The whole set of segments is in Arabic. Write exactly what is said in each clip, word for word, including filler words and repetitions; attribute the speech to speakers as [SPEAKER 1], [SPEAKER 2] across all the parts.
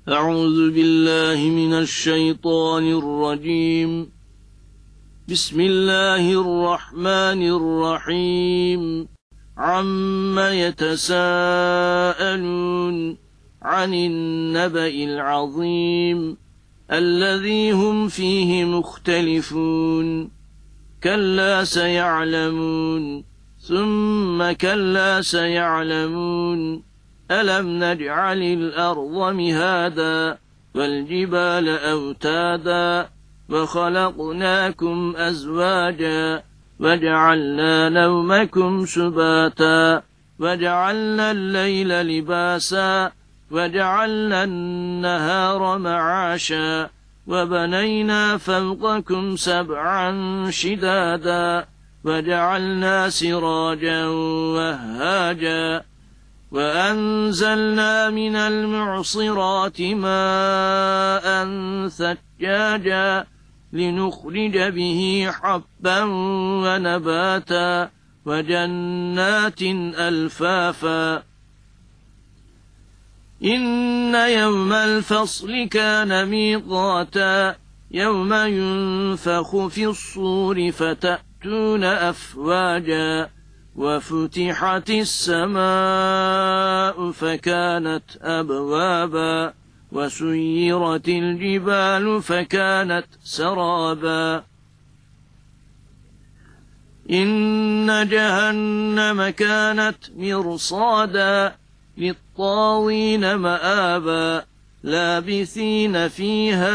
[SPEAKER 1] أعوذ بالله من الشيطان الرجيم. بسم الله الرحمن الرحيم. عم يتساءلون عن النبأ العظيم الذي هم فيه مختلفون كلا سيعلمون ثم كلا سيعلمون ألم نجعل الأرض مهادا والجبال أوتادا وخلقناكم أزواجا وجعلنا نومكم سباتا وجعلنا الليل لباسا وجعلنا النهار معاشا وبنينا فوقكم سبعا شدادا وجعلنا سراجا وهاجا وأنزلنا من المعصرات ماء ثجاجا لنخرج به حبا ونباتا وجنات ألفافا إن يوم الفصل كان ميقاتا يوم ينفخ في الصور فتأتون أفواجا وفتحت السماء فكانت أبوابا وسيرت الجبال فكانت سرابا إن جهنم كانت مرصادا للطاغين مآبا لابثين فيها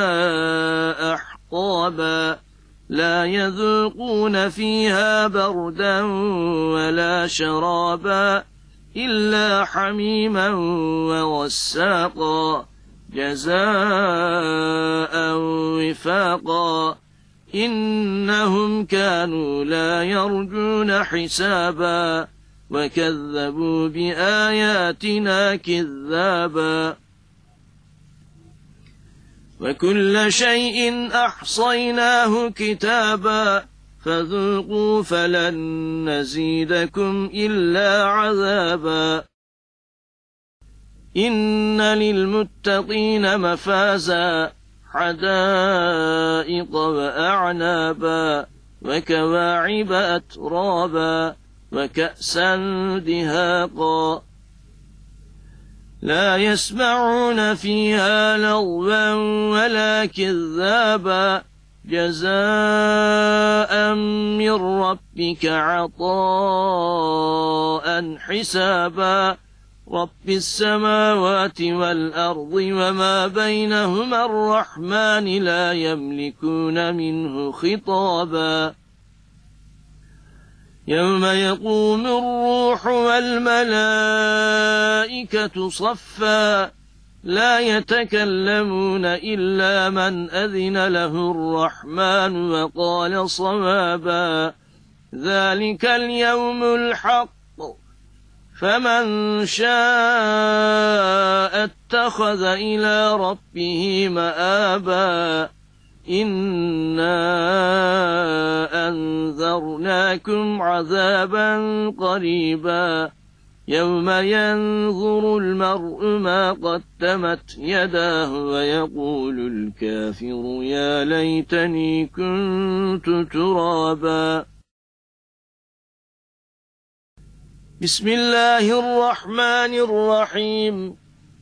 [SPEAKER 1] أحقابا لا يذوقون فيها بردا ولا شرابا إلا حميما وغساقا جزاء وفاقا إنهم كانوا لا يرجون حسابا وكذبوا بآياتنا كذابا وكل شيء أحصيناه كتابا فذوقوا فلن نزيدكم إلا عذابا إن للمتقين مفازا حدائق وأعنابا وكواعب أترابا وكأسا دهاقا لا يسمعون فيها لغوا ولا كذابا جزاء من ربك عطاء حسابا رب السماوات والأرض وما بينهما الرحمن لا يملكون منه خطابا يوم يقوم الروح والملائكة صفا لا يتكلمون إلا من أذن له الرحمن وقال صوابا ذلك اليوم الحق فمن شاء اتخذ إلى ربه مآبا إنا أنذرناكم عذابا قريبا يوم ينظر المرء ما قدمت يداه ويقول الكافر يا ليتني كنت ترابا بسم الله الرحمن الرحيم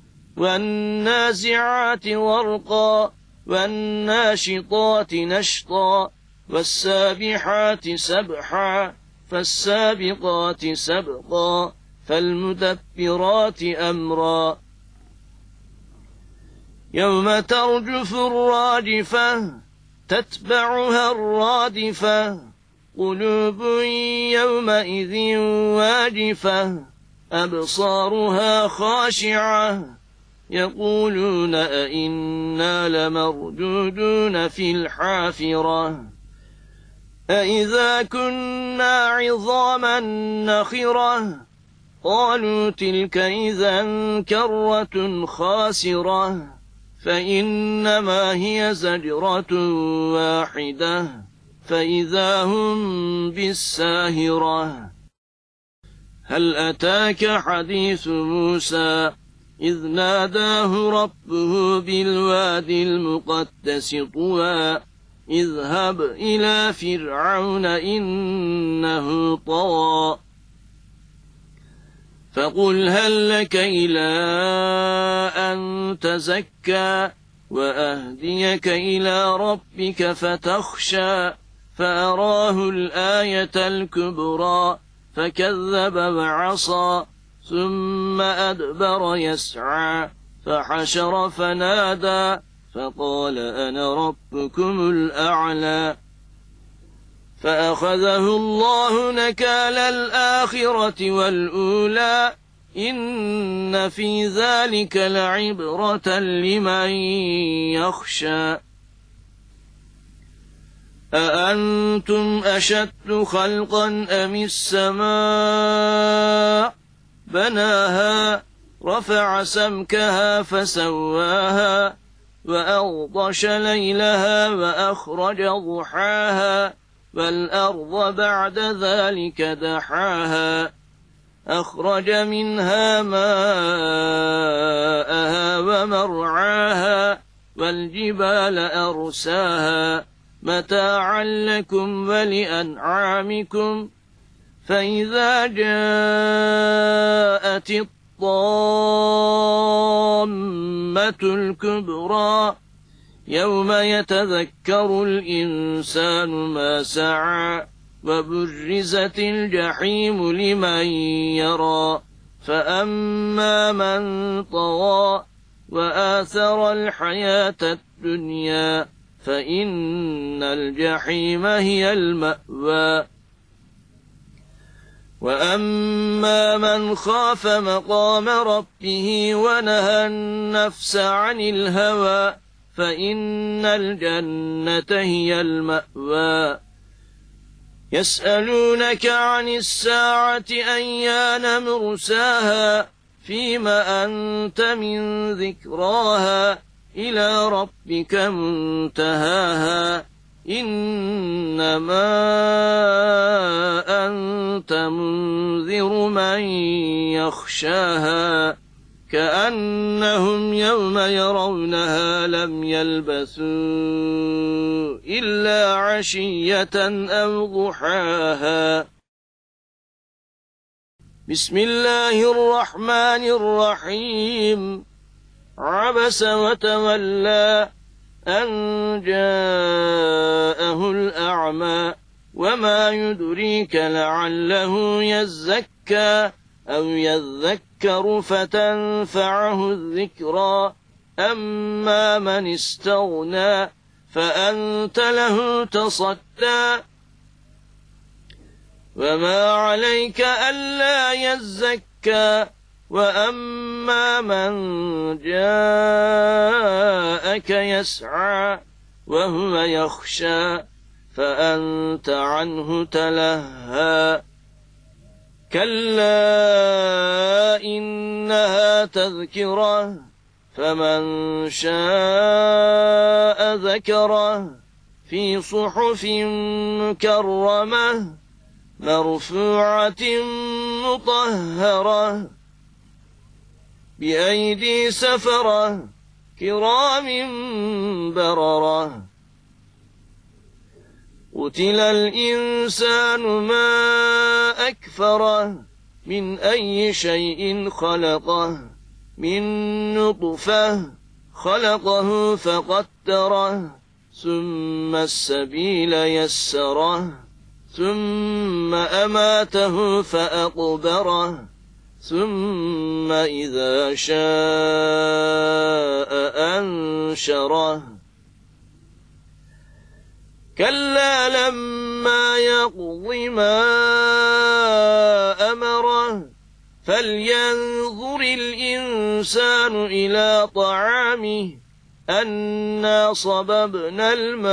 [SPEAKER 1] والنازعات غرقا والناشطات نشطا والسابحات سبحا فالسابقات سبقا فالمدبرات أمرا يوم ترجف الراجفة تتبعها الرادفة قلوب يومئذ واجفة أبصارها خاشعة يقولون أئنا لمردودون في الحافرة أئذا كنا عظاما نخرة قالوا تلك إذا كرة خاسرة فإنما هي زجرة واحدة فإذا هم بالساهرة هل أتاك حديث موسى إذ ناداه ربه بالوادي المقدس طوى اذهب إلى فرعون إنه طغى فقل هل لك إلى أن تزكى وأهديك إلى ربك فتخشى فأراه الآية الكبرى فكذب وعصى ثم أدبر يسعى فحشر فنادى فقال أنا ربكم الأعلى فأخذه الله نكال الآخرة والأولى إن في ذلك لعبرة لمن يخشى أأنتم أشد خلقا أم السماء بناها رفع سمكها فسواها وأغطش ليلها وأخرج ضحاها والأرض بعد ذلك دحاها أخرج منها ماءها ومرعاها والجبال أرساها متاعا لكم ولأنعامكم فإذا جاءت الطامة الكبرى يوم يتذكر الإنسان ما سعى وبرزت الجحيم لمن يرى فأما من طغى وآثر الحياة الدنيا فإن الجحيم هي المأوى وأما من خاف مقام ربه ونهى النفس عن الهوى فإن الجنة هي المأوى يسألونك عن الساعة أيان مرساها فيما أنت من ذكراها إلى ربك منتهاها إنما أنت منذر من يخشاها كأنهم يوم يرونها لم يلبثوا إلا عشية أو ضحاها بسم الله الرحمن الرحيم عبس وتولى أن جاءه الأعمى وما يدريك لعله يزكى أو يذكر فتنفعه الذكرى أما من استغنى فأنت له تصدى وما عليك ألا يزكى وأما من جاءك يسعى وهو يخشى فأنت عنه تلهى كلا إنها تذكرة فمن شاء ذكره في صحف مكرمة مرفوعة مطهرة بأيدي سفرة كرام بررة قتل الإنسان ما أكفره من أي شيء خلقه من نطفة خلقه فقدره ثم السبيل يسره ثم أماته فأقبره ثم إذا شاء أنشره كلا لما يقض ما أمره فلينظر الإنسان إلى طعامه أنا صببنا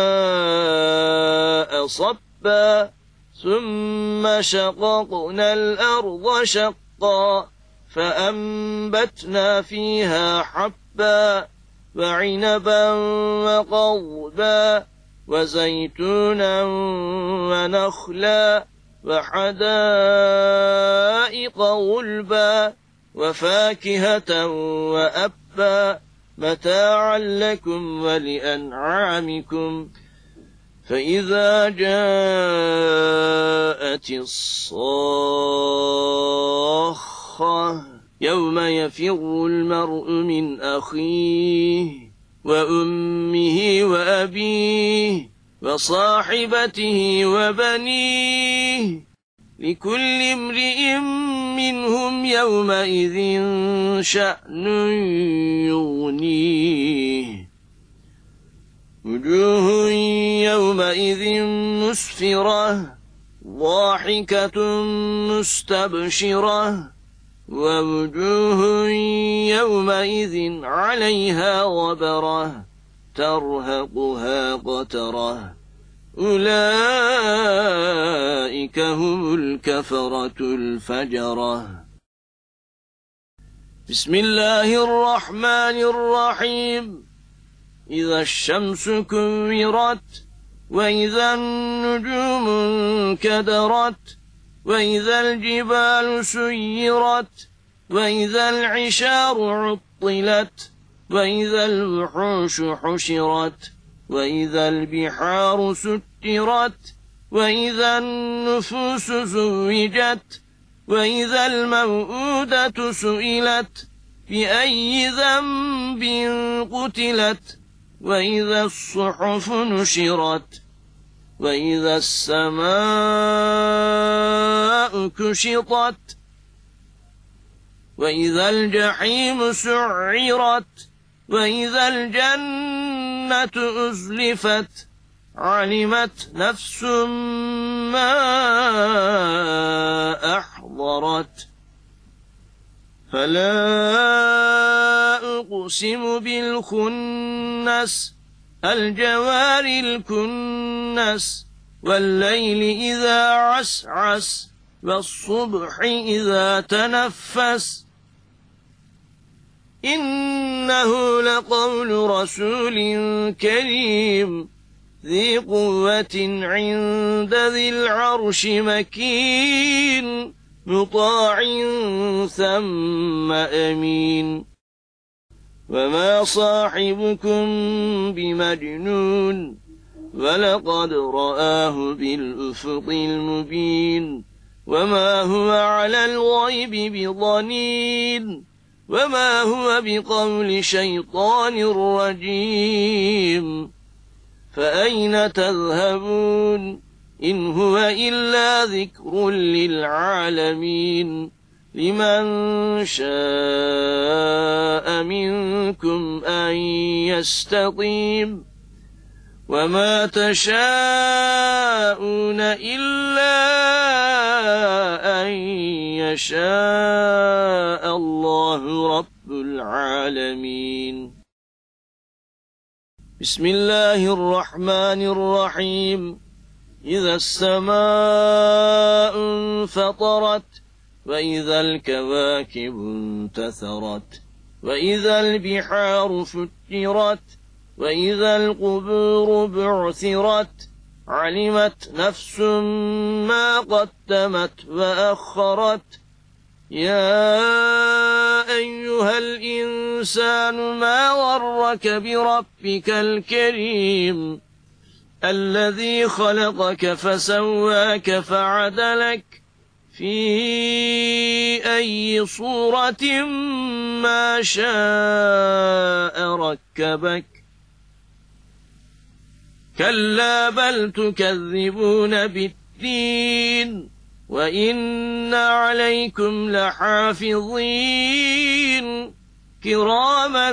[SPEAKER 1] الماء صبا ثم شققنا الأرض شقا فأنبتنا فيها حبا وعنبا وقضبا وزيتونا ونخلا وحدائق غلبا وفاكهة وأبا متاعا لكم ولأنعامكم. فإذا جاءت الصاخة يوم يفر المرء من أخيه وأمه وأبيه وصاحبته وبنيه لكل امرئ منهم يومئذ شأن يغنيه. وجوه يومئذ مسفرة ضاحكة مستبشرة ووجوه يومئذ عليها غبرة ترهقها قترة أولئك هم الكفرة الفجرة. بسم الله الرحمن الرحيم. إذا الشمس كورت وإذا النجوم انكدرت وإذا الجبال سيرت وإذا العشار عطلت وإذا الوحوش حشرت وإذا البحار سجرت وإذا النفوس زوجت وإذا الموءودة سئلت بأي ذنب قتلت وإذا الصحف نشرت وإذا السماء كشطت وإذا الجحيم سعرت وإذا الجنة أزلفت علمت نفس ما أحضرت. فلا أقسم بالخنس الجوار الكنس والليل إذا عسعس والصبح إذا تنفس إنه لقول رسول كريم ذي قوة عند ذي العرش مكين مطاع ثم أمين. وما صاحبكم بمجنون ولقد رآه بالأفق المبين وما هو على الغيب بضنين وما هو بقول شيطان رجيم. فأين تذهبون إن هو إلا ذكر للعالمين لمن شاء منكم أن يستقيم وما تشاءون إلا أن يشاء الله رب العالمين. بسم الله الرحمن الرحيم. إذا السماء انفطرت وإذا الكواكب انتثرت وإذا البحار فجرت وإذا القبور بعثرت علمت نفس ما قدمت وأخرت. يا أيها الإنسان ما غرك بربك الكريم الذي خلقك فسواك فعدلك في أي صورة ما شاء ركبك. كلا بل تكذبون بالدين وإن عليكم لحافظين كراما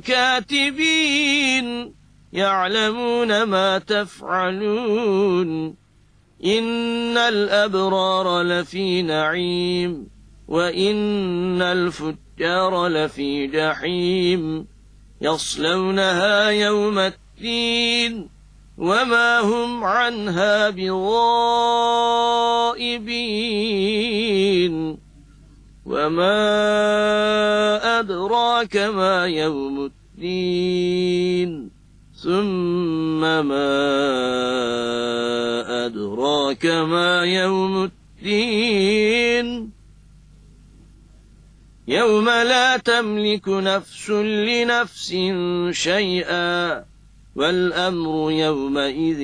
[SPEAKER 1] كاتبين يعلمون ما تفعلون. إن الأبرار لفي نعيم وإن الفجار لفي جحيم يصلونها يوم الدين وما هم عنها بغائبين. وما أدراك ما يوم الدين ثم ما أدراك ما يوم الدين يوم لا تملك نفس لنفس شيئا والأمر يومئذ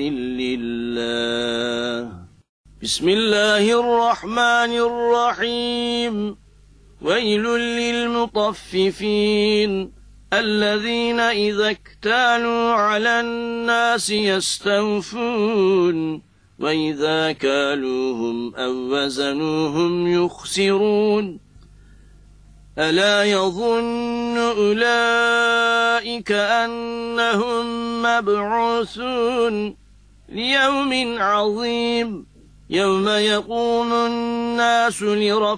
[SPEAKER 1] لله. بسم الله الرحمن الرحيم. ويل للمطففين الذين إذا اكتالوا على الناس يستوفون وإذا كالوهم أو وزنوهم يخسرون ألا يظن أولئك أنهم مبعوثون ليوم عظيم يوم يقوم الناس لرب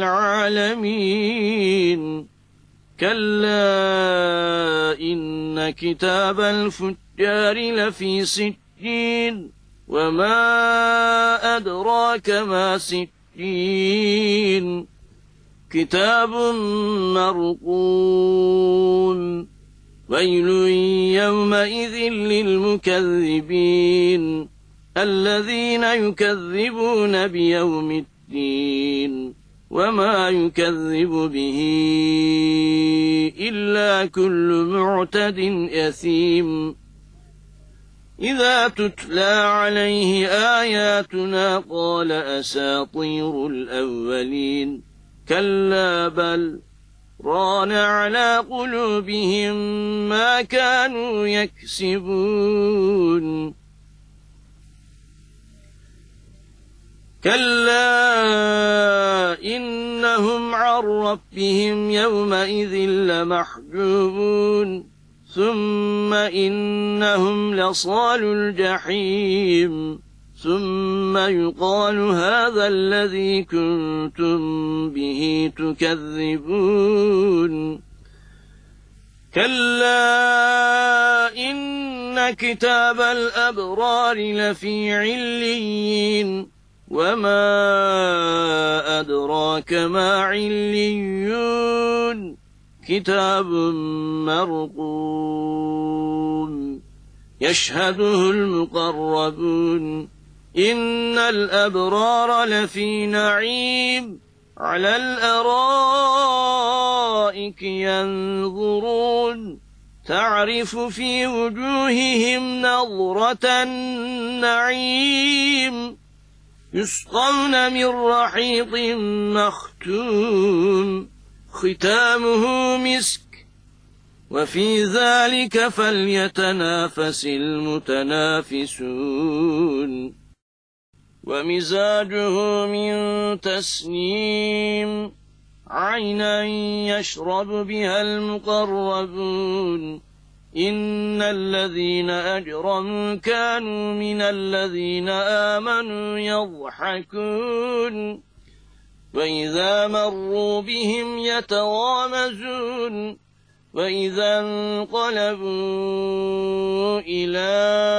[SPEAKER 1] العالمين. كلا إن كتاب الفجار لفي سجين وما أدراك ما سجين كتاب مرقوم. ويل يومئذ للمكذبين الذين يكذبون بيوم الدين وما يكذب به إلا كل معتد أثيم. إذا تتلى عليه آياتنا قال أساطير الأولين كلا بل ران على قلوبهم ما كانوا يكسبون. كلا إنهم عن ربهم يومئذ لمحجوبون ثم إنهم لصالوا الجحيم ثم يقال هذا الذي كنتم به تكذبون. كلا إن كتاب الأبرار لفي عليين وما أدراك ما عليون كتاب مرقوم يشهده المقربون. إن الأبرار لفي نعيم على الأرائك ينظرون تعرف في وجوههم نظرة النعيم يسقون من رحيق مختوم ختامه مسك وفي ذلك فليتنافس المتنافسون. ومزاجه من تسنيم عينا يشرب بها المقربون. إن الذين أجرموا كانوا من الذين آمنوا يضحكون وإذا مروا بهم يتغامزون وإذا انقلبوا إلى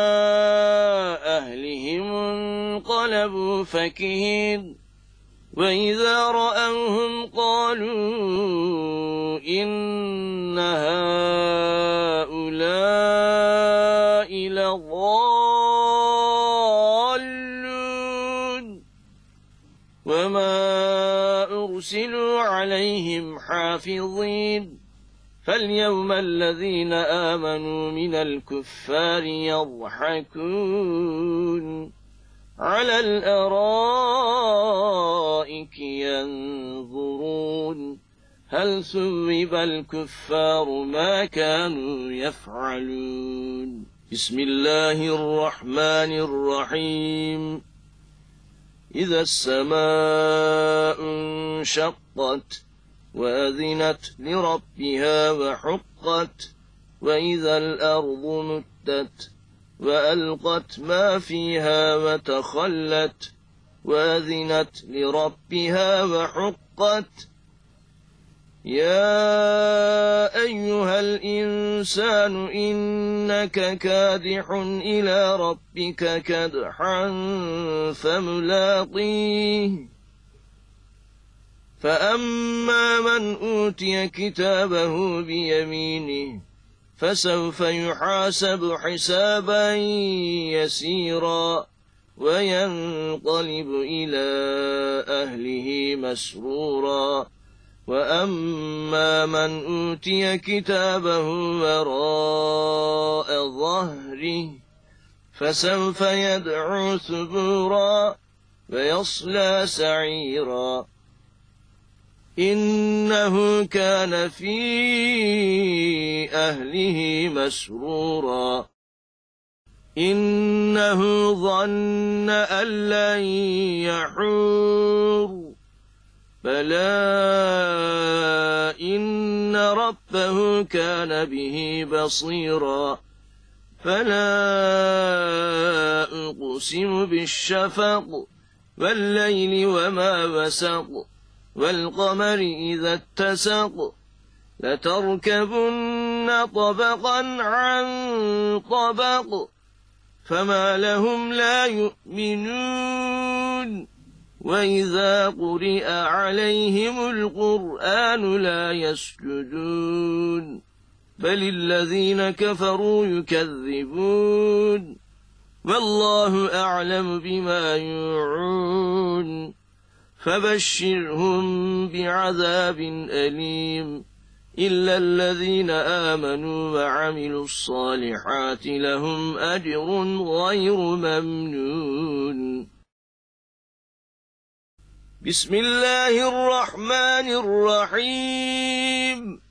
[SPEAKER 1] أهلهم انقلبوا فكهين وإذا رأوهم قالوا إن هؤلاء لضالون وما أرسلوا عليهم حافظين. فاليوم الذين آمنوا من الكفار يضحكون على الأرائك ينظرون هل ثوب الكفار ما كانوا يفعلون. بسم الله الرحمن الرحيم. إذا السماء انشقت وأذنت لربها وحقت وإذا الأرض مدت وألقت ما فيها وتخلت وأذنت لربها وحقت. يا أيها الإنسان إنك كادح إلى ربك كدحا فملاقيه. فأما من أوتي كتابه بيمينه فسوف يحاسب حسابا يسيرا وينقلب إلى أهله مسرورا وأما من أوتي كتابه وراء ظهره فسوف يدعو ثبورا ويصلى سعيرا إنه كان في أهله مسرورا إنه ظن أن لن يحور بلى إن ربه كان به بصيرا فلا أقسم بالشفق والليل وما وسق والقمر إذا اتسق لتركبن طبقا عن طبق فما لهم لا يؤمنون وإذا قرئ عليهم القرآن لا يسجدون بل الذين كفروا يكذبون والله أعلم بما يوعون فبشرهم بعذاب أليم إلا الذين آمنوا وعملوا الصالحات لهم أجر غير ممنون. بسم الله الرحمن الرحيم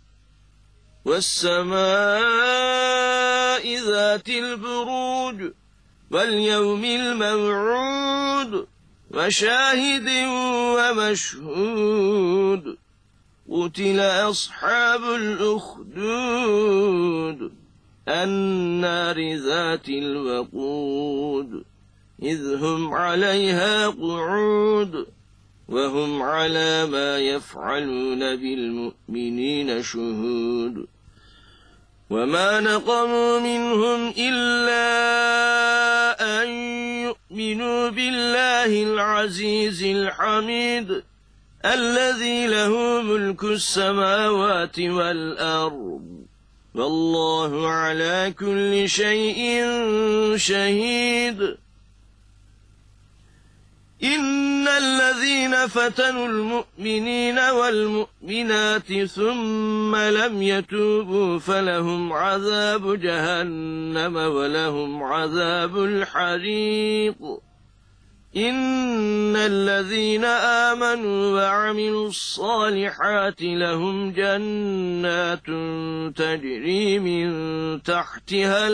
[SPEAKER 1] والسماء ذات البروج واليوم الموعود وشاهد ومشهود قتل أصحاب الأخدود النار ذات الوقود إذ هم عليها قعود وهم على ما يفعلون بالمؤمنين شهود وما نقموا منهم إلا أن يؤمنوا بالله العزيز الحميد الذي له ملك السماوات والأرض والله على كل شيء شهيد. إن الذين فتنوا المؤمنين والمؤمنات ثم لم يتوبوا فلهم عذاب جهنم ولهم عذاب الحريق. إن الذين آمنوا وعملوا الصالحات لهم جنات تجري من تحتها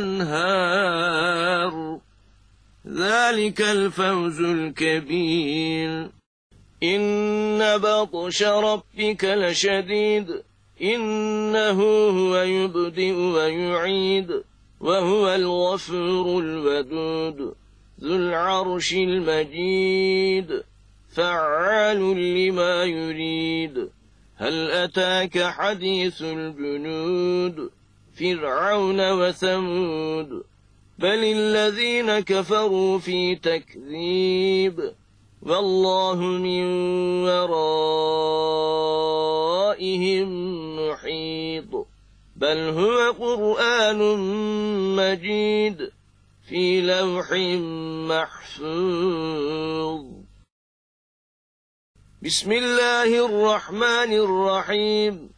[SPEAKER 1] الأنهار ذلك الفوز الكبير. إن بطش ربك لشديد إنه هو يبدئ ويعيد وهو الغفور الودود ذو العرش المجيد فعال لما يريد. هل أتاك حديث الجنود فرعون وثمود بل الذين كفروا في تكذيب والله من ورائهم محيط بل هو قرآن مجيد في لوح محفوظ. بسم الله الرحمن الرحيم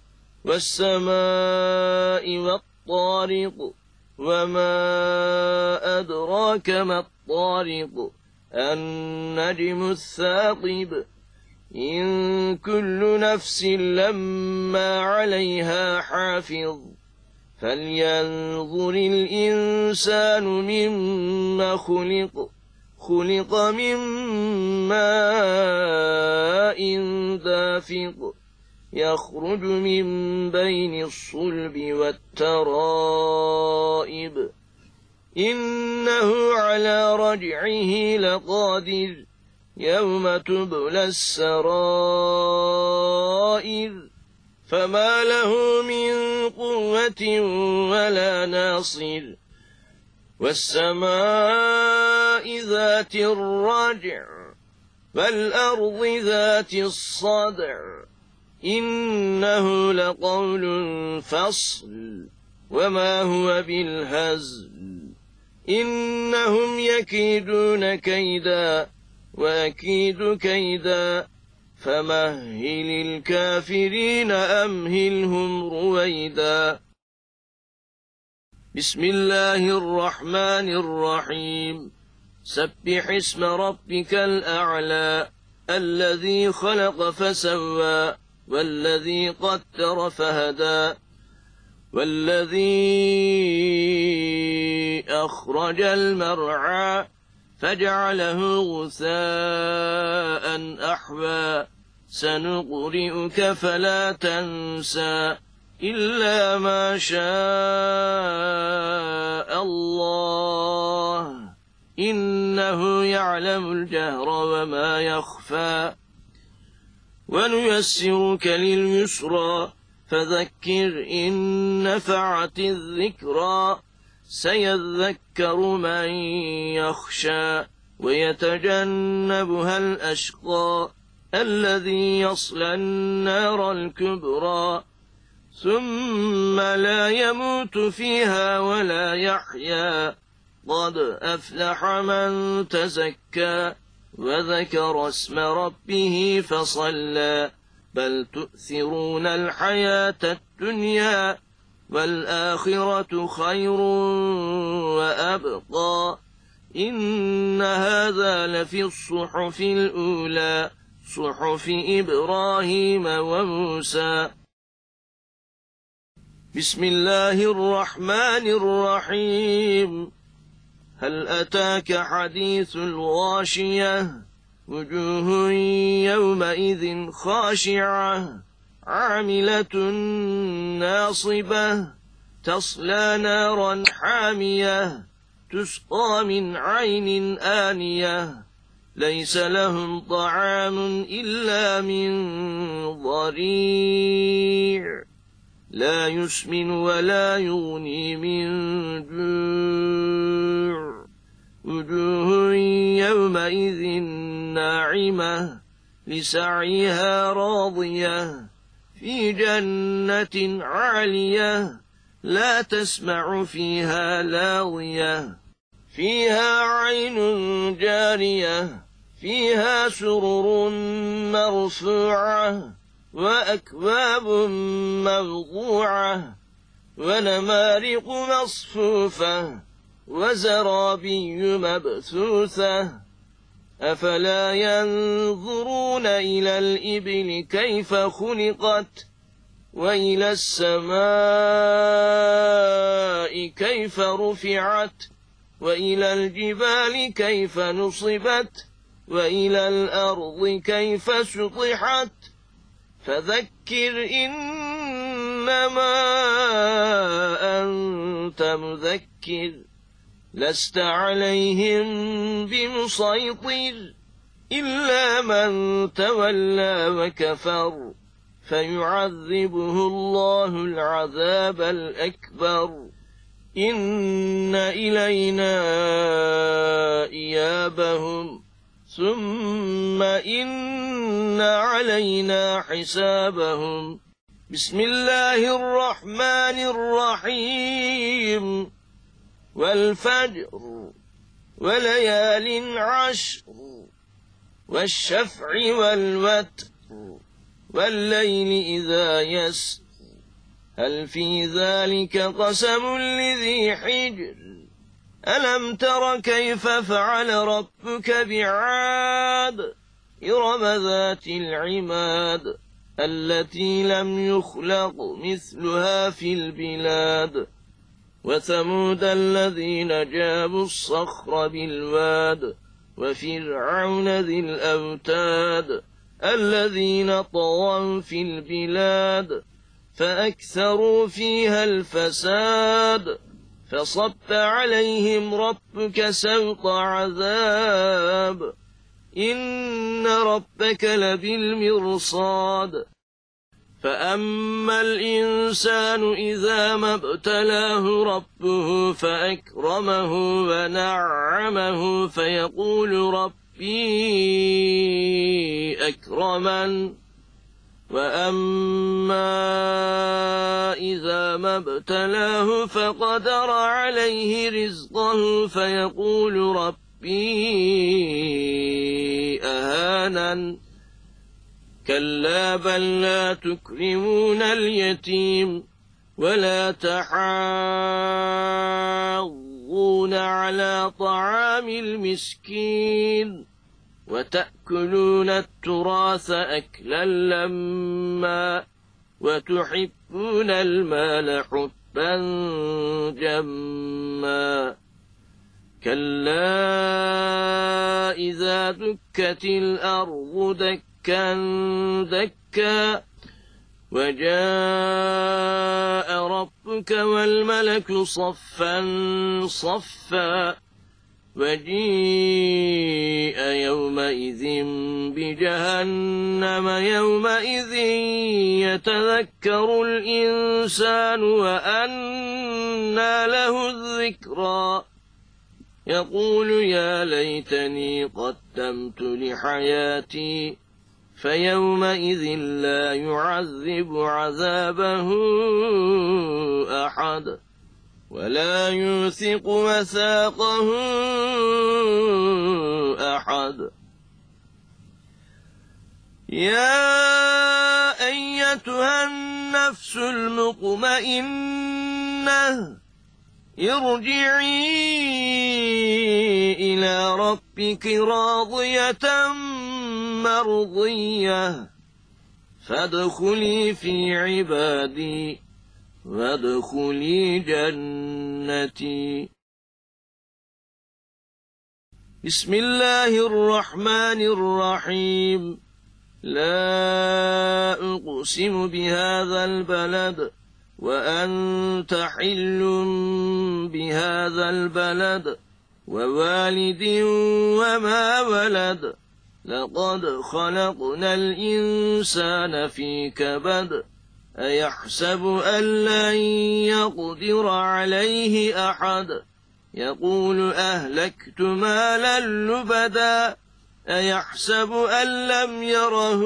[SPEAKER 1] والسماء والطارق وما أدراك ما الطارق النجم الثاقب إن كل نفس لما عليها حافظ فلينظر الإنسان مما خلق خلق من ماء دافق يخرج من بين الصلب والترائب إنه على رجعه لقادر يوم تبلى السرائر فما له من قوة ولا ناصر. والسماء ذات الرجع والأرض ذات الصدع إنه لقول فصل وما هو بالهزل إنهم يكيدون كيدا وأكيد كيدا فمهل الكافرين أمهلهم رويدا. بسم الله الرحمن الرحيم. سبح اسم ربك الأعلى الذي خلق فسوى والذي قدر فهدى والذي أخرج المرعى فجعله غثاء أحوى سنقرئك فلا تنسى إلا ما شاء الله إنه يعلم الجهر وما يخفى ونيسرك لليسرى فذكر إن نفعت الذكرى سيذكر من يخشى ويتجنبها الأشقى الذي يصلى النار الكبرى ثم لا يموت فيها ولا يحيا قد أفلح من تزكى وذكر اسم ربه فصلى بل تؤثرون الحياة الدنيا والآخرة خير وأبقى إن هذا لفي الصحف الأولى صحف إبراهيم وموسى. بسم الله الرحمن الرحيم. هل أتاك حديث الغاشية وجوه يومئذ خاشعة عاملة ناصبة تصلى نارا حامية تسقى من عين آنية ليس لهم طعام إلا من ضريع لا يسمن ولا يغني من جوع وجوه يومئذ ناعمة لسعيها راضية في جنة عالية لا تسمع فيها لاغية فيها عين جارية فيها سرر مرفوعة وأكواب موضوعة ونمارق مصفوفة وزرابي مبثوثة أفلا ينظرون إلى الإبل كيف خلقت وإلى السماء كيف رفعت وإلى الجبال كيف نصبت وإلى الأرض كيف سطحت فذكر إنما أنت مذكر لست عليهم بمسيطر إلا من تولى وكفر فيعذبه الله العذاب الأكبر إن إلينا إيابهم ثم إن علينا حسابهم. بسم الله الرحمن الرحيم. والفجر وليال عشر والشفع والوتر والليل إذا يسر هل في ذلك قسم لذي حجر ألم تر كيف فعل ربك بعاد إرم ذات العماد التي لم يخلق مثلها في البلاد وثمود الذين جابوا الصخر بالواد وفرعون ذي الأوتاد الذين طغوا في البلاد فأكثروا فيها الفساد فصب عليهم ربك سوط عذاب إن ربك لبالمرصاد فأما الإنسان إذا ما ابتلاه ربه فأكرمه ونعمه فيقول ربي أكرمن وأما إذا ما ابتلاه فقدر عليه رزقه فيقول ربي أهانن كلا بل لا تكرمون اليتيم ولا تحاضون على طعام المسكين وتأكلون التراث أكلا لما وتحبون المال حبا جما كلا إذا دكت الأرض دكا دكا وجاء ربك والملك صفا صفا وجيء يومئذ بجهنم يومئذ يتذكر الإنسان وأنى له الذكرى يقول يا ليتني قدمت لحياتي فيومئذ لا يعذب عذابه أحد ولا يوثق وثاقه أحد يا أيتها النفس المطمئنة ارجعي إلى ربك راضية مرضية فادخلي في عبادي وادخلي جنتي. بسم الله الرحمن الرحيم. لا أقسم بهذا البلد وأنت حل بهذا البلد ووالد وما ولد لقد خلقنا الإنسان في كبد أيحسب أن لن يقدر عليه أحد يقول أهلكت مالا لبدا أيحسب أن لم يره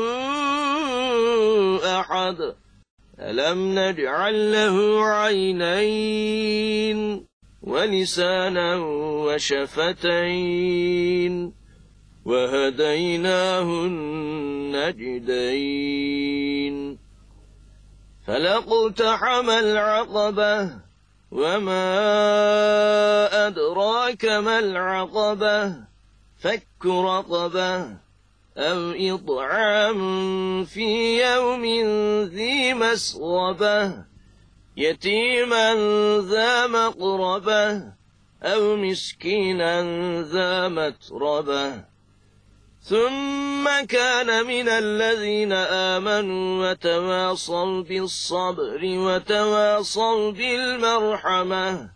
[SPEAKER 1] أحد ألم نجعل له عينين ولسانا وشفتين وهديناه النجدين فلاقتحم العقبة وما أدراك ما العقبة فك رقبة أو إطعام في يوم ذي مسغبة يتيما ذا مقربة أو مسكينا ذا متربة ثم كان من الذين آمنوا وتواصوا بالصبر وتواصوا بالمرحمة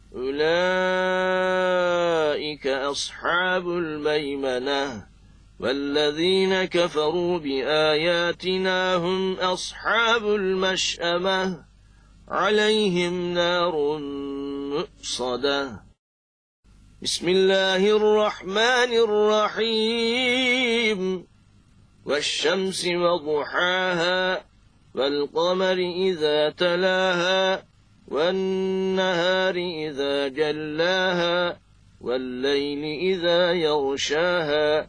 [SPEAKER 1] أولئك أصحاب الميمنة والذين كفروا بآياتنا هم أصحاب المشأمة عليهم نار مؤصدة. بسم الله الرحمن الرحيم. والشمس وضحاها والقمر إذا تلاها والنهار إذا جلاها والليل إذا يغشاها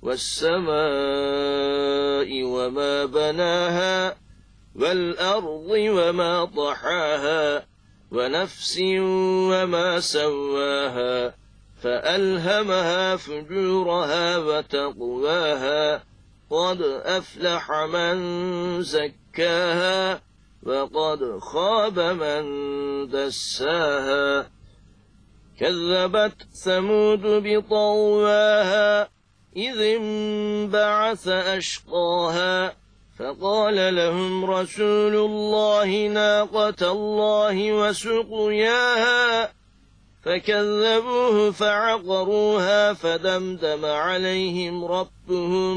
[SPEAKER 1] والسماء وما بناها والأرض وما طحاها ونفس وما سواها فألهمها فجورها وتقواها قد أفلح من زكاها وقد خاب من دساها كذبت ثمود بطواها إذ انبعث أشقاها فقال لهم رسول الله ناقة الله وسقياها فكذبوه فعقروها فدمدم عليهم ربهم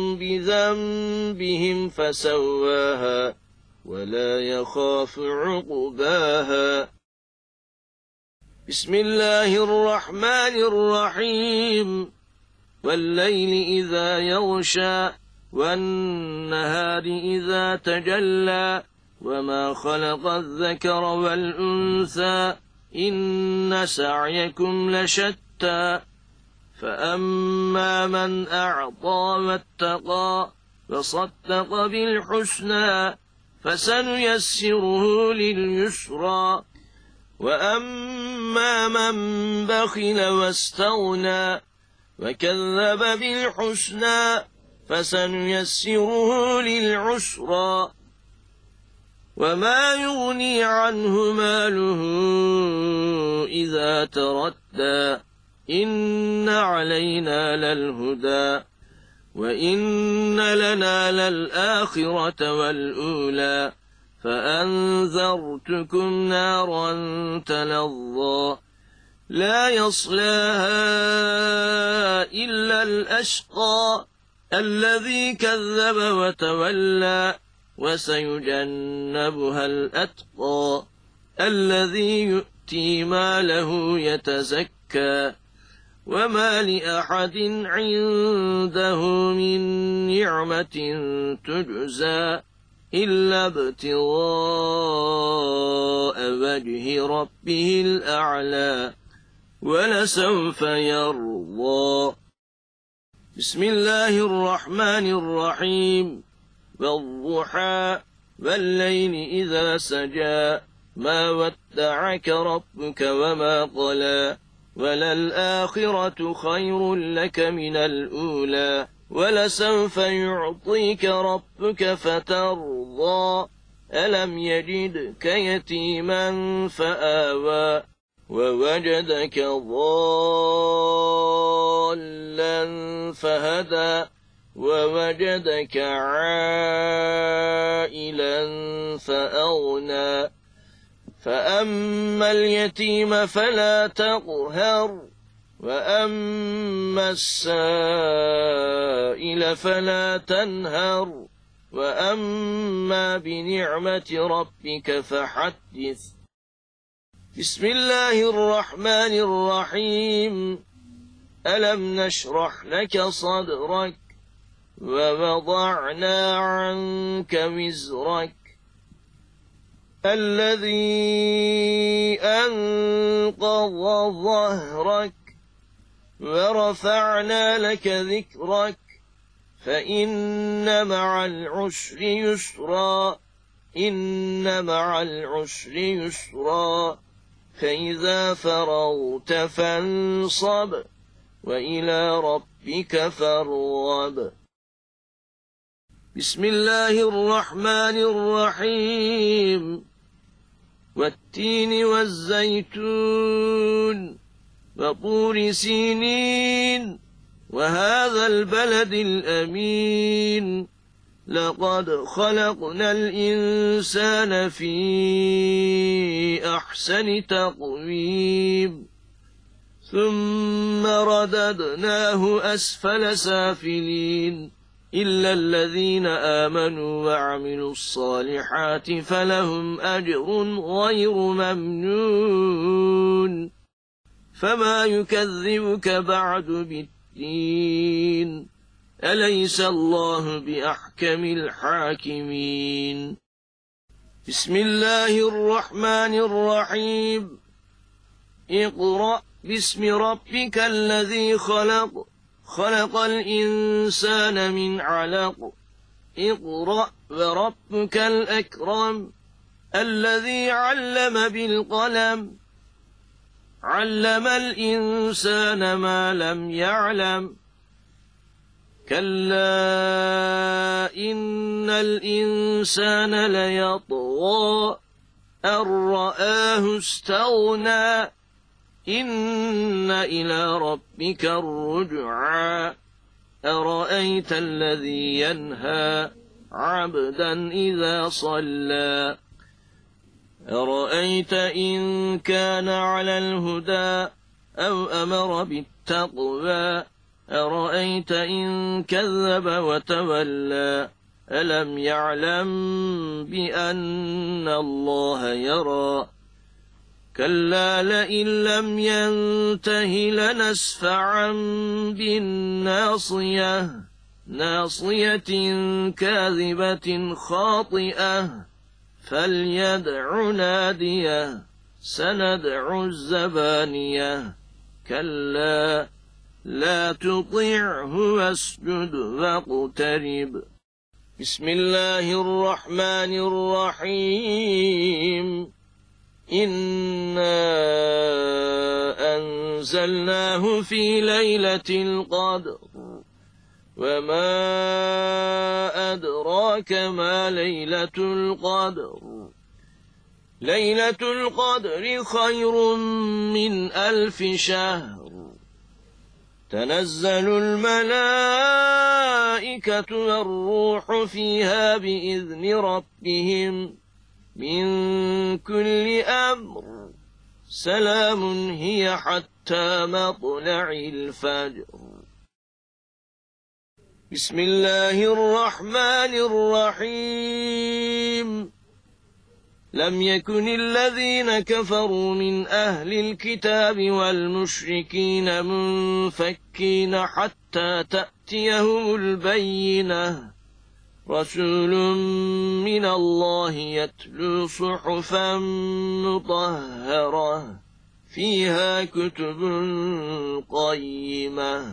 [SPEAKER 1] بذنبهم فسواها ولا يخاف عقباها. بسم الله الرحمن الرحيم. والليل إذا يغشى والنهار إذا تجلى وما خلق الذكر والأنثى إن سعيكم لشتى فأما من أعطى واتقى وصدق بالحسنى فسنيسره لليسرى وأما من بخل واستغنى وكذب بالحسنى فسنيسره للعسرى وما يغني عنه ماله إذا تردى إن علينا للهدى وإن لنا للآخرة والأولى فأنذرتكم نارا تلظى لا يصلاها إلا الأشقى الذي كذب وتولى وسيجنبها الأتقى الذي يؤتي ماله يتزكى وما لأحد عنده من نعمة تجزى إلا ابتغاء وجه ربه الأعلى ولسوف يرضى. بسم الله الرحمن الرحيم والضحى والليل إذا سجى ما ودعك ربك وما قلى وللآخرة خير لك من الأولى ولسوف يعطيك ربك فترضى ألم يجدك يتيما فآوى ووجدك ضالا فهدى ووجدك عائلا فأغنى فأما اليتيم فلا تقهر وأما السائل فلا تنهر وأما بنعمة ربك فحدث. بسم الله الرحمن الرحيم ألم نشرح لك صدرك ووضعنا عنك وزرك الذي أنقض ظهرك ورفعنا لك ذكرك فإن مع العسر يسرا إن مع العسر يسرا فإذا فرغت فانصب وإلى ربك فارغب. بسم الله الرحمن الرحيم والتين والزيتون وطور سينين وهذا البلد الأمين لقد خلقنا الإنسان في أحسن تقويم ثم رددناه أسفل سافلين إلا الذين آمنوا وعملوا الصالحات فلهم أجر غير ممنون فما يكذبك بعد بالدين أليس الله بأحكم الحاكمين. بسم الله الرحمن الرحيم اقرأ باسم ربك الذي خلق خلق الإنسان من علق اقرأ وربك الأكرم الذي علم بالقلم علم الإنسان ما لم يعلم كلا إن الإنسان ليطغى أن رآه استغنى إن إلى ربك الرجعى أرأيت الذي ينهى عبدا إذا صلى أرأيت إن كان على الهدى أو أمر بالتقوى أرأيت إن كذب وتولى ألم يعلم بأن الله يرى كلا لئن لم ينته لنسفعا بالناصية ناصية كاذبة خاطئة فليدع ناديه سندع الزبانية كلا لا تطعه واسجد واقترب بسم الله الرحمن الرحيم إنا أنزلناه في ليلة القدر وما أدراك ما ليلة القدر ليلة القدر خير من ألف شهر تنزل الملائكة والروح فيها بإذن ربهم من كل أمر سلام هي حتى مطلع الفجر بسم الله الرحمن الرحيم لم يكن الذين كفروا من أهل الكتاب والمشركين منفكين حتى تأتيهم البينة رسول من الله يتلو صحفا مطهرة فيها كتب قيمة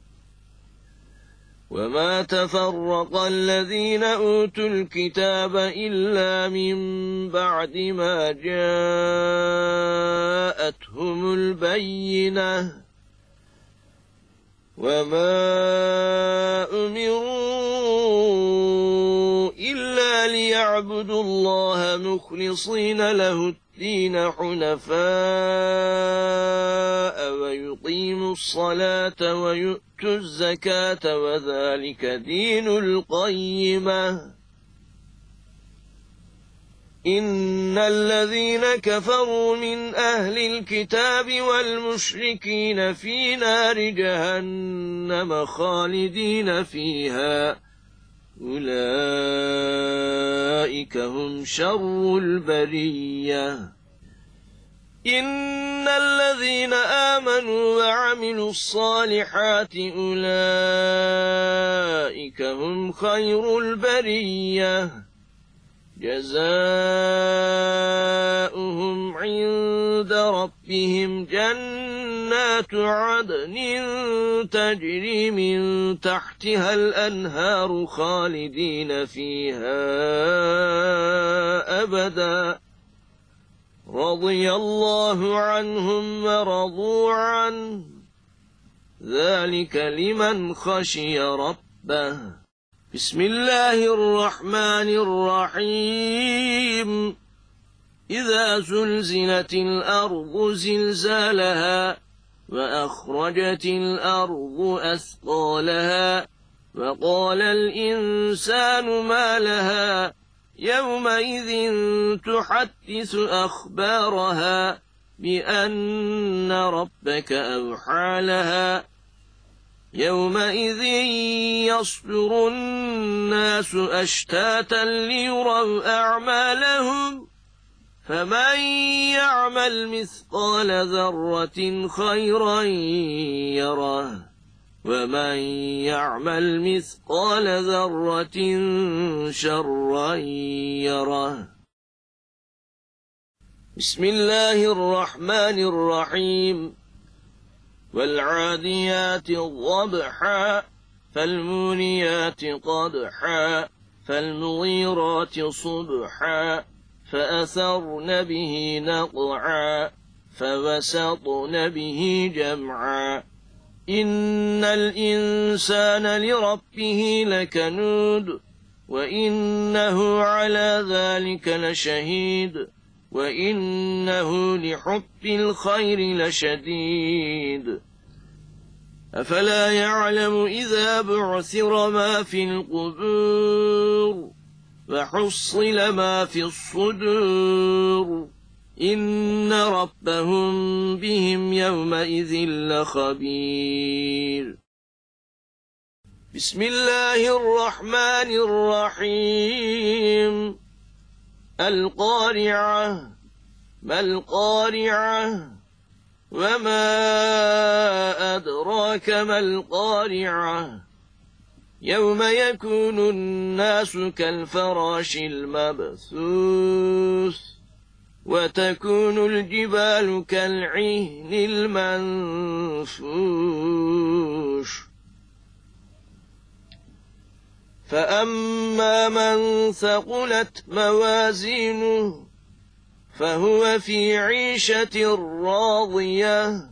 [SPEAKER 1] وما تفرق الذين أوتوا الكتاب إلا من بعد ما جاءتهم البينة وما أمروا إلا ليعبدوا الله مخلصين له الدين حنفاء ويقيموا الصلاة ويؤتوا الزكاة وذلك دين القيمة إن الذين كفروا من أهل الكتاب والمشركين في نار جهنم خالدين فيها أولئك هم شر البرية إن الذين آمنوا وعملوا الصالحات أولئك هم خير البرية جزاؤهم عند ربهم جنات عدن تجري من تحتها الأنهار خالدين فيها أبدا رضي الله عنهم ورضوا عنه ذلك لمن خشي ربه بسم الله الرحمن الرحيم إذا زلزلت الأرض زلزالها وأخرجت الأرض أثقالها وقال الإنسان ما لها يومئذ تحدث أخبارها بأن ربك أوحى لها يومئذ يصدر الناس أشتاتا ليروا أعمالهم فمن يعمل مثقال ذرة خيرا يره ومن يعمل مثقال ذرة شرا يره بسم الله الرحمن الرحيم والعاديات ضبحا فالموريات قدحا فالمغيرات صبحا فأثرن به نقعا فوسطن به جمعا إن الإنسان لربه لكنود وإنه على ذلك لشهيد وإنه لحب الخير لشديد أفلا يعلم إذا بعثر ما في القبور وحصل ما في الصدور إن ربهم بهم يومئذ لخبير بسم الله الرحمن الرحيم القارعة ما القارعة وما أدراك ما القارعة يوم يكون الناس كالفراش المبثوث وتكون الجبال كالعهن المنفوش فأما من ثقلت موازينه فهو في عيشة راضية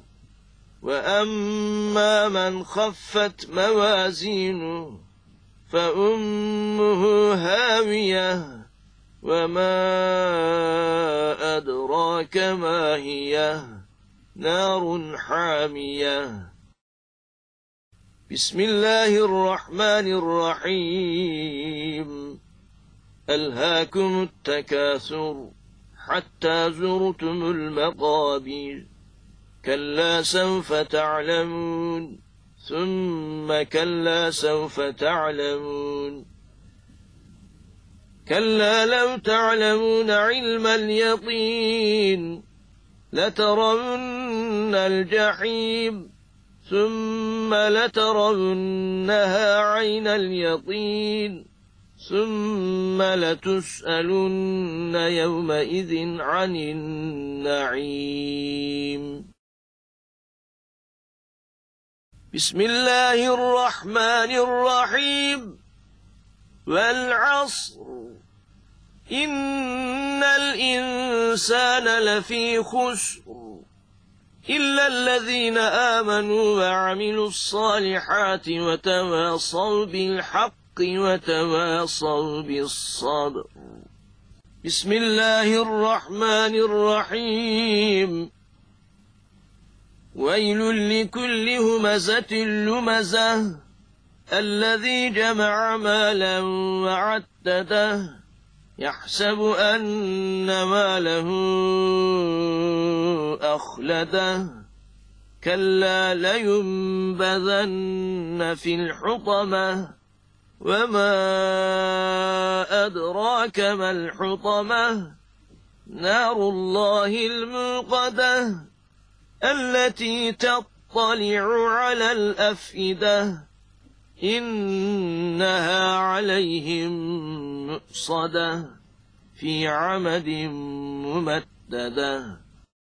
[SPEAKER 1] وأما من خفت موازينه فأمه هاوية وما أدراك ما هي نار حامية بسم الله الرحمن الرحيم ألهاكم التكاثر حتى زرتم المقابر كلا سوف تعلمون ثم كلا سوف تعلمون كلا لو تعلمون علم اليقين لترون الجحيم ثم لترونها عين اليقين ثم لتسألن يومئذ عن النعيم بسم الله الرحمن الرحيم والعصر إن الإنسان لفي خسر إلا الذين آمنوا وعملوا الصالحات وتواصوا بالحق وتواصوا بالصبر بسم الله الرحمن الرحيم ويل لكل همزة لمزة الذي جمع مالا وعدده يحسب أن ماله أخلده كلا لينبذن في الحطمة وما أدراك ما الحطمة نار الله الموقدة التي تطلع على الأفئدة إنها عليهم مؤصدة في عمد ممددة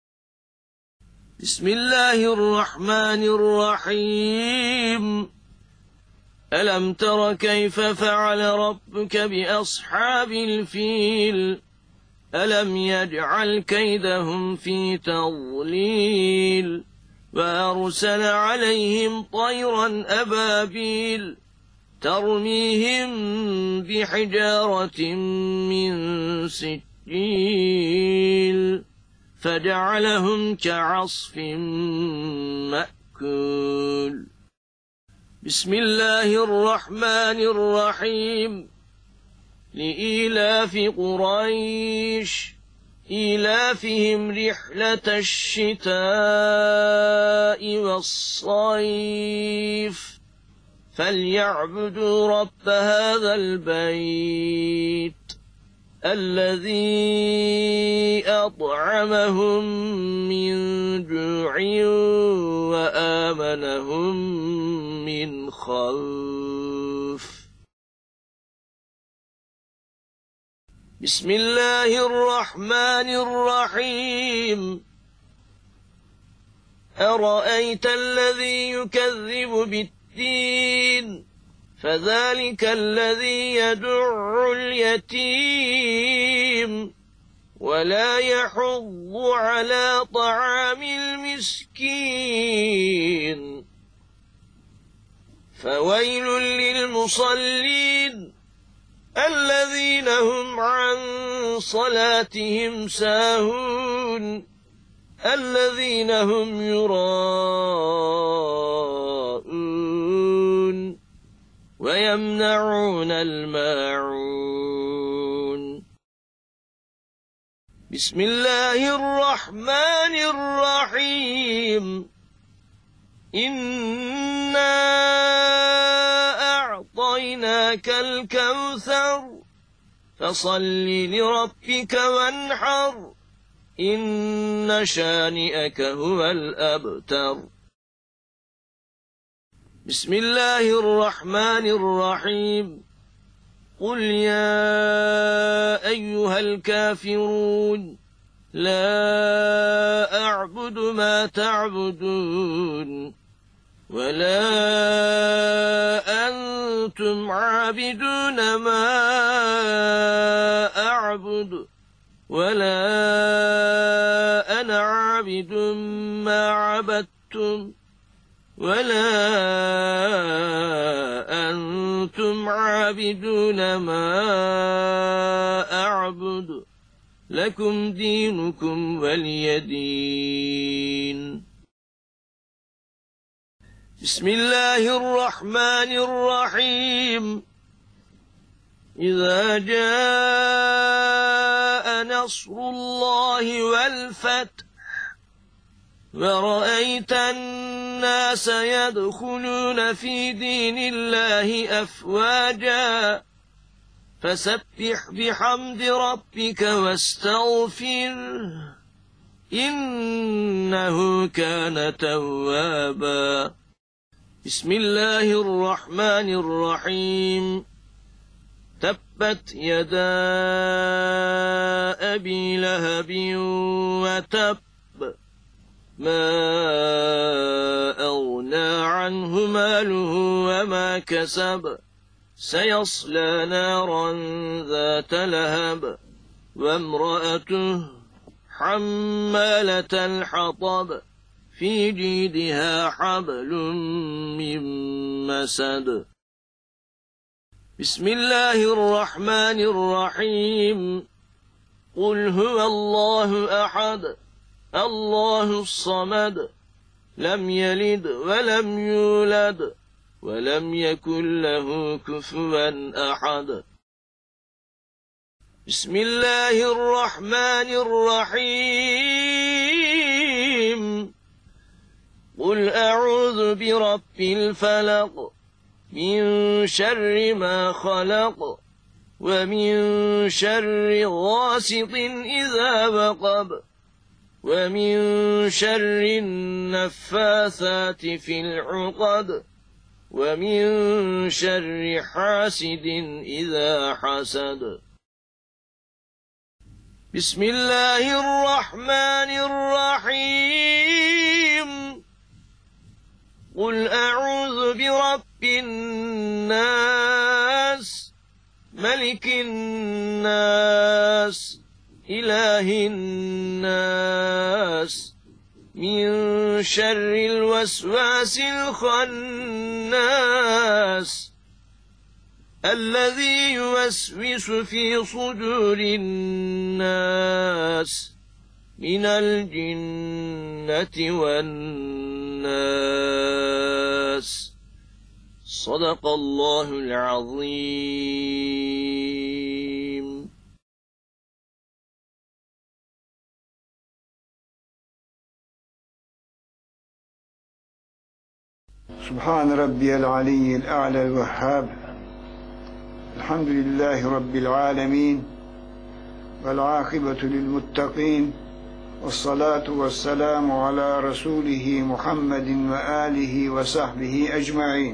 [SPEAKER 1] بسم الله الرحمن الرحيم ألم تر كيف فعل ربك بأصحاب الفيل ألم يجعل كيدهم في تضليل وأرسل عليهم طيرا أبابيل ترميهم بحجارة من سجيل فجعلهم كعصف مأكول بسم الله الرحمن الرحيم لإيلاف قريش إيلافهم رحلة الشتاء والصيف فليعبدوا رب هذا البيت الذي أطعمهم من جوع وآمنهم من خوف بسم الله الرحمن الرحيم أرأيت الذي يكذب بالدين فذلك الذي يدع اليتيم ولا يحض على طعام المسكين فويل للمصلين الذين هم عن صلاتهم ساهون الذين هم يراءون ويمنعون الماعون بسم الله الرحمن الرحيم إنا أعطيناك الكوثر فصل لربك وانحر إن شانئك هو الأبتر بسم الله الرحمن الرحيم قل يا أيها الكافرون لا أعبد ما تعبدون ولا أنتم عابدون ما أعبد ولا أنا عابد ما عبدتم ولا أنتم عابدون ما أعبد لكم دينكم ولي دين. بسم الله الرحمن الرحيم. إذا جاء نصر الله والفتح ورأيت الناس يدخلون في دين الله أفواجا فسبح بحمد ربك واستغفره إنه كان توابا. بسم الله الرحمن الرحيم. تبت يدا أبي لهب وتب ما أغنى عنه ماله وما كسب سيصلى نارا ذات لهب وامرأته حمالة الحطب في جيدها حبل من مسد. بسم الله الرحمن الرحيم. قل هو الله أحد الله الصمد لم يلد ولم يولد ولم يكن له كفوا أحد. بسم الله الرحمن الرحيم. قل أعوذ برب الفلق من شر ما خلق ومن شر غاسق إذا وقب ومن شر النفاثات في العقد ومن شر حاسد إذا حسد. بسم الله الرحمن الرحيم. قل أعوذ برب الناس ملك الناس إله الناس من شر الوسواس الخناس الذي يوسوس في صدور الناس من الجنة والناس. صدق الله العظيم.
[SPEAKER 2] سبحان ربي العلي الأعلى الوهاب. الحمد لله رب العالمين والعاقبة للمتقين والصلاة والسلام على رسوله محمد وآله وصحبه أجمعين.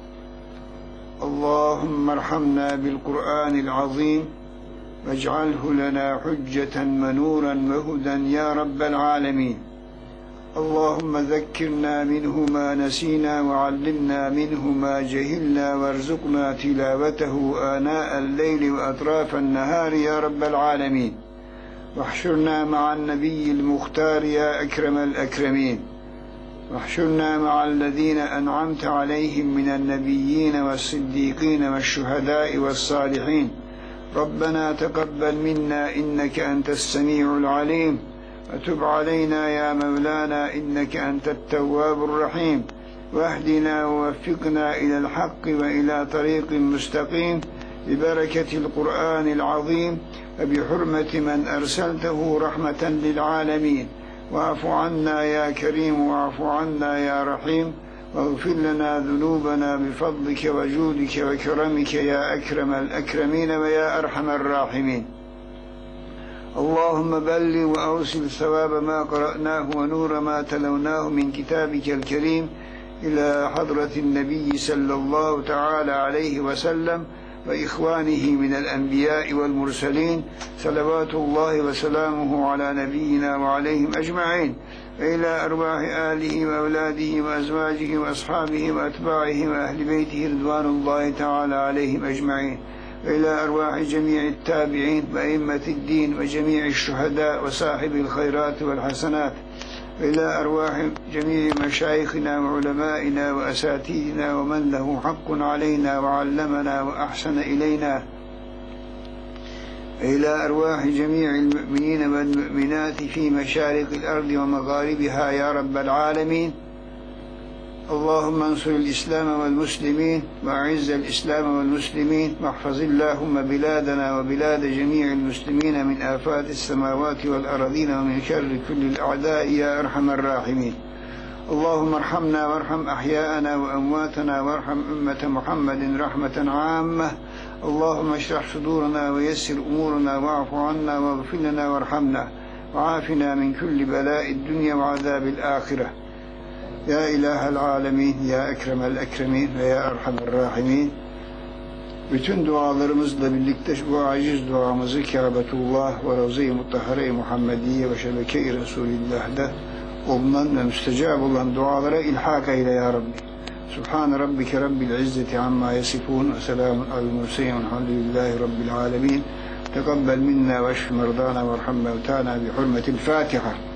[SPEAKER 2] اللهم ارحمنا بالقرآن العظيم واجعله لنا حجة ونورا وهدى يا رب العالمين. اللهم ذكرنا منه ما نسينا وعلمنا منه ما جهلنا وارزقنا تلاوته آناء الليل وأطراف النهار يا رب العالمين. واحشرنا مع النبي المختار يا أكرم الأكرمين. واحشرنا مع الذين أنعمت عليهم من النبيين والصديقين والشهداء والصالحين. ربنا تقبل منا إنك أنت السميع العليم وتب علينا يا مولانا إنك أنت التواب الرحيم. واهدنا ووفقنا إلى الحق وإلى طريق مستقيم ببركة القرآن العظيم وبحرمة من أرسلته رحمة للعالمين. واعف عنا يا كريم واعف عنا يا رحيم واغفر لنا ذنوبنا بفضلك وجودك وكرمك يا أكرم الأكرمين ويا أرحم الراحمين. اللهم بلغ وأوصل ثواب ما قرأناه ونور ما تلوناه من كتابك الكريم إلى حضرة النبي صلى الله تعالى عليه وسلم وإخوانه من الأنبياء والمرسلين صلوات الله وسلامه على نبينا وعليهم أجمعين، وإلى أرواح آله وأولاده وأزواجه وأصحابه وأتباعه وأهل بيته رضوان الله تعالى عليهم أجمعين، وإلى أرواح جميع التابعين وأئمة الدين وجميع الشهداء وصاحب الخيرات والحسنات، وإلى أرواح جميع مشايخنا وعلمائنا وأساتذتنا ومن له حق علينا وعلمنا وأحسن إلينا، وإلى أرواح جميع المؤمنين والمؤمنات في مشارق الأرض ومغاربها يا رب العالمين. اللهم انصر الإسلام والمسلمين وأعز الإسلام والمسلمين، واحفظ اللهم بلادنا وبلاد جميع المسلمين من آفات السماوات والأرضين ومن شر كل الأعداء يا أرحم الراحمين. اللهم ارحمنا وارحم أحياءنا وأمواتنا وارحم أمة محمد رحمة عامة. اللهم اشرح صدورنا ويسر أمورنا واعف عنا واغفر لنا وارحمنا وعافنا من كل بلاء الدنيا وعذاب الآخرة يا إله العالمين يا أكرم الأكرمين ve ya Erhamer Rahimin. Bütün dualarımızla birlikte bu aciz duamızı Kâbetullah ve Ravza-i Mutahhare-i Muhammediye ve Şebeke-i Resulillah'da olunan ve müstecab olan dualara ilhak eyle ya Rabbi. Subhan rabbike rabbil izzeti amma yasifun ve selamun alel murselin elhamdülillahi rabbil alemin. Tekabbel minna ve eşfi merdana ve erham mevtana bi hurmetil Fatiha.